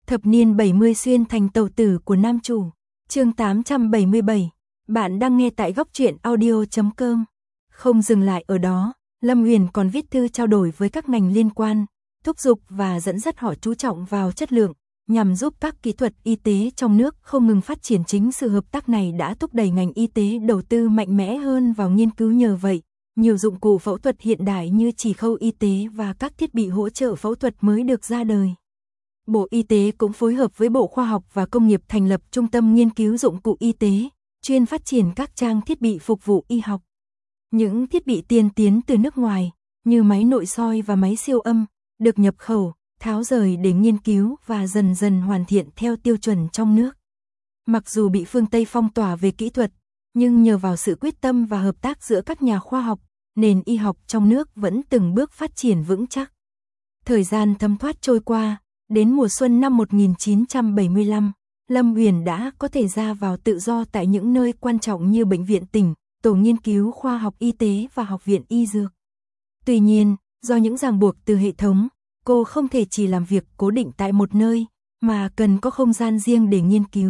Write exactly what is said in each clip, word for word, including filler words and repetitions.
Thập niên bảy mươi xuyên thành tàu tử của nam chủ. Chương tám trăm bảy mươi bảy. Bạn đang nghe tại góc truyện audio chấm com. Không dừng lại ở đó, Lâm Huyền còn viết thư trao đổi với các ngành liên quan, thúc giục và dẫn dắt họ chú trọng vào chất lượng, nhằm giúp các kỹ thuật y tế trong nước không ngừng phát triển. Chính sự hợp tác này đã thúc đẩy ngành y tế đầu tư mạnh mẽ hơn vào nghiên cứu. Nhờ vậy, nhiều dụng cụ phẫu thuật hiện đại như chỉ khâu y tế và các thiết bị hỗ trợ phẫu thuật mới được ra đời. Bộ Y tế cũng phối hợp với Bộ Khoa học và Công nghiệp thành lập Trung tâm Nghiên cứu Dụng cụ Y tế, chuyên phát triển các trang thiết bị phục vụ y học. Những thiết bị tiên tiến từ nước ngoài, như máy nội soi và máy siêu âm, được nhập khẩu, tháo rời để nghiên cứu và dần dần hoàn thiện theo tiêu chuẩn trong nước. Mặc dù bị phương Tây phong tỏa về kỹ thuật, nhưng nhờ vào sự quyết tâm và hợp tác giữa các nhà khoa học, nền y học trong nước vẫn từng bước phát triển vững chắc. Thời gian thấm thoát trôi qua, đến mùa xuân năm một nghìn chín trăm bảy mươi lăm, Lâm Huyền đã có thể ra vào tự do tại những nơi quan trọng như Bệnh viện tỉnh, Tổ nghiên cứu khoa học y tế và Học viện Y Dược. Tuy nhiên, do những ràng buộc từ hệ thống, cô không thể chỉ làm việc cố định tại một nơi, mà cần có không gian riêng để nghiên cứu.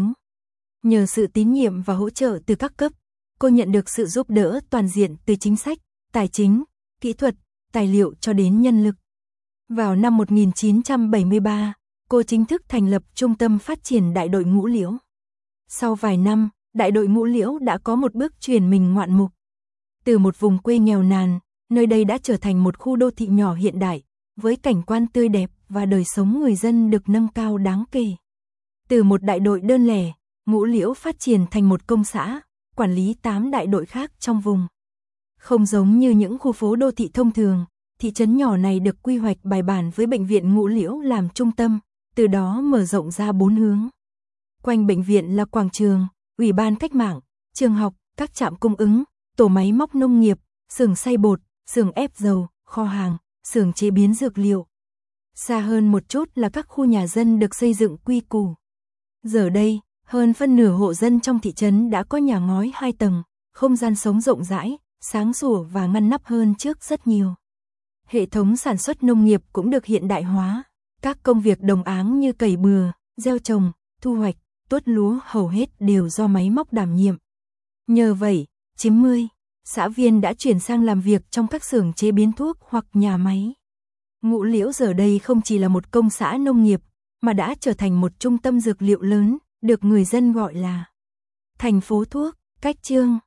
Nhờ sự tín nhiệm và hỗ trợ từ các cấp, cô nhận được sự giúp đỡ toàn diện từ chính sách, tài chính, kỹ thuật, tài liệu cho đến nhân lực. Vào năm một nghìn chín trăm bảy mươi ba, cô chính thức thành lập Trung tâm Phát triển Đại đội Ngũ Liễu. Sau vài năm, Đại đội Ngũ Liễu đã có một bước chuyển mình ngoạn mục. Từ một vùng quê nghèo nàn, nơi đây đã trở thành một khu đô thị nhỏ hiện đại, với cảnh quan tươi đẹp và đời sống người dân được nâng cao đáng kể. Từ một đại đội đơn lẻ, Ngũ Liễu phát triển thành một công xã, quản lý tám đại đội khác trong vùng. Không giống như những khu phố đô thị thông thường, thị trấn nhỏ này được quy hoạch bài bản với bệnh viện Ngũ Liễu làm trung tâm, từ đó mở rộng ra bốn hướng. Quanh bệnh viện là quảng trường, ủy ban cách mạng, trường học, các trạm cung ứng, tổ máy móc nông nghiệp, xưởng xay bột, xưởng ép dầu, kho hàng, xưởng chế biến dược liệu. Xa hơn một chút là các khu nhà dân được xây dựng quy củ. Giờ đây, hơn phân nửa hộ dân trong thị trấn đã có nhà ngói hai tầng, không gian sống rộng rãi, sáng sủa và ngăn nắp hơn trước rất nhiều. Hệ thống sản xuất nông nghiệp cũng được hiện đại hóa. Các công việc đồng áng như cày bừa, gieo trồng, thu hoạch, tuốt lúa hầu hết đều do máy móc đảm nhiệm. Nhờ vậy, chín mươi xã viên đã chuyển sang làm việc trong các xưởng chế biến thuốc hoặc nhà máy. Ngũ Liễu giờ đây không chỉ là một công xã nông nghiệp, mà đã trở thành một trung tâm dược liệu lớn, được người dân gọi là thành phố thuốc. Cách chương